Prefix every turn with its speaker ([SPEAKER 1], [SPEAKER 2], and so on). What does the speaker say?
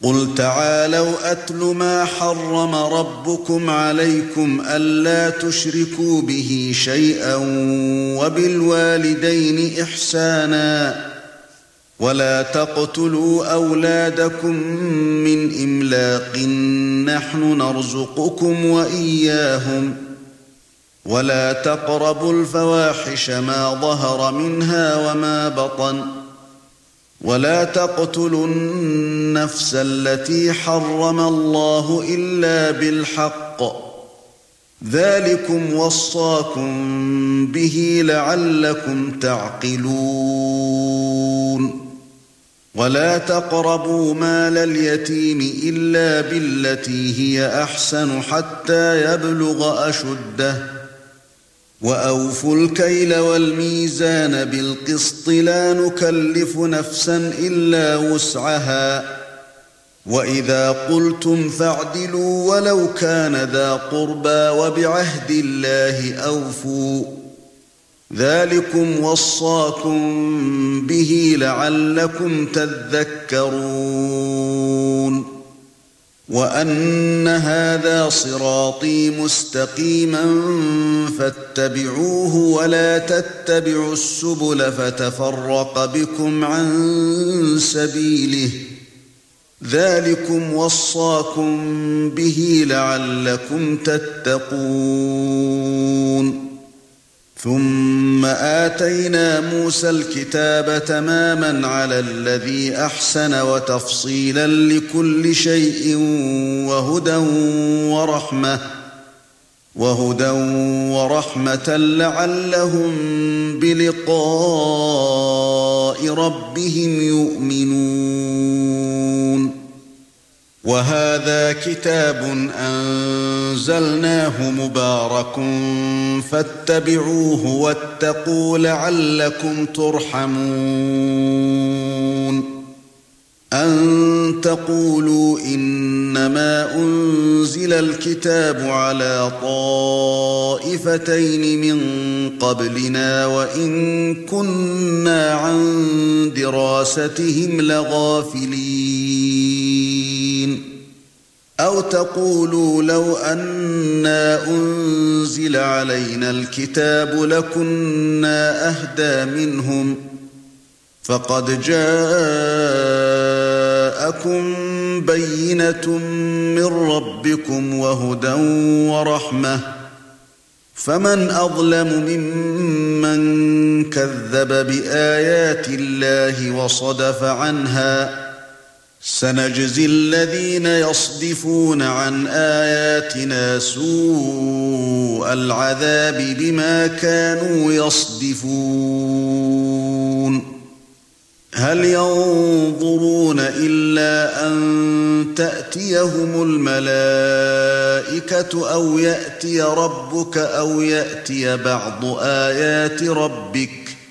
[SPEAKER 1] قُلْ تَعَالَوْا أَتْلُ مَا حَرَّمَ رَبُّكُمْ عَلَيْكُمْ أَلَّا تُشْرِكُوا بِهِ شَيْئًا وَبِالْوَالِدَيْنِ إِحْسَانًا وَلَا تَقْتُلُوا أَوْلَادَكُمْ مِنْ إِمْلَاقٍ نَّحْنُ نَرْزُقُكُمْ وَإِيَّاهُمْ وَلَا تَقْرَبُوا الْفَوَاحِشَ مَا ظَهَرَ مِنْهَا وَمَا بَطَنَ وَلَا تَقْتُلُوا النَّفْسَ الَّتِي حَرَّمَ اللَّهُ إِلَّا بِالْحَقِّ ذَلِكُمْ وَصَّاكُمْ بِهِ لَعَلَّكُمْ تَعْقِلُونَ وَلَا تَقْرَبُوا مَالَ الْيَتِيمِ إِلَّا بِالَّتِي هِيَ أَحْسَنُ حَتَّى يَبْلُغَ أَشُدَّهُ وَأَوْفُوا الْكَيْلَ وَالْمِيزَانَ بِالْقِسْطِ لَا نُكَلِّفُ نَفْسًا إِلَّا وُسْعَهَا وَإِذَا قُلْتُمْ فَاعْدِلُوا وَلَوْ كَانَ ذَا قُرْبَى وَبِعَهْدِ اللَّهِ أَوْفُوا ذَلِكُمْ وَصَّاكُمْ بِهِ لَعَلَّكُمْ تَذَكَّرُونَ وَأَنَّ هَذَا صِرَاطِي مُسْتَقِيمًا فَاتَّبِعُوهُ وَلَا تَتَّبِعُوا السُّبُلَ فَتَفَرَّقَ بِكُمْ عَن سَبِيلِهِ ذَلِكُمْ وَصَّاكُمْ بِهِ لَعَلَّكُمْ تَتَّقُونَ ثُمَّ آتَيْنَا مُوسَى الْكِتَابَ تَمَامًا عَلَى الَّذِي أَحْسَنَ وَتَفْصِيلًا لِكُلِّ شَيْءٍ وَهُدًى وَرَحْمَةً لَعَلَّهُم بِلِقَاءِ رَبِّهِمْ يُؤْمِنُونَ وَهَذَا كِتَابٌ أَنزَلْنَاهُ مُبَارَكٌ فَاتَّبِعُوهُ وَاتَّقُوا لَعَلَّكُمْ تُرْحَمُونَ أَن تَقُولُوا إِنَّمَا أُنزِلَ الْكِتَابُ عَلَى طَائِفَتَيْنِ مِنْ قَبْلِنَا وَإِنْ كُنَّا عَنْ دِرَاسَتِهِمْ لَغَافِلِينَ أَوْ تَقُولُوا لَوْ أَنَّا أُنزِلَ عَلَيْنَا الْكِتَابُ لَكُنَّا أَهْدَى مِنْهُمْ فَقَدْ جَاءَكُمْ بَيِّنَةٌ مِّن رَّبِّكُمْ وَهُدًى وَرَحْمَةٌ فَمَنْ أَظْلَمُ مِمَّنْ كَذَّبَ بِآيَاتِ اللَّهِ وَصَدَفَ عَنْهَا سَنَجْزِي الَّذِينَ يَصْدِفُونَ عَنْ آيَاتِنَا سُوءَ الْعَذَابِ بِمَا كَانُوا يَصْدِفُونَ هَلْ يَنظُرُونَ إِلَّا أَن تَأْتِيَهُمُ الْمَلَائِكَةُ أَوْ يَأْتِيَ رَبُّكَ أَوْ يَأْتِيَ بَعْضُ آيَاتِ رَبِّكَ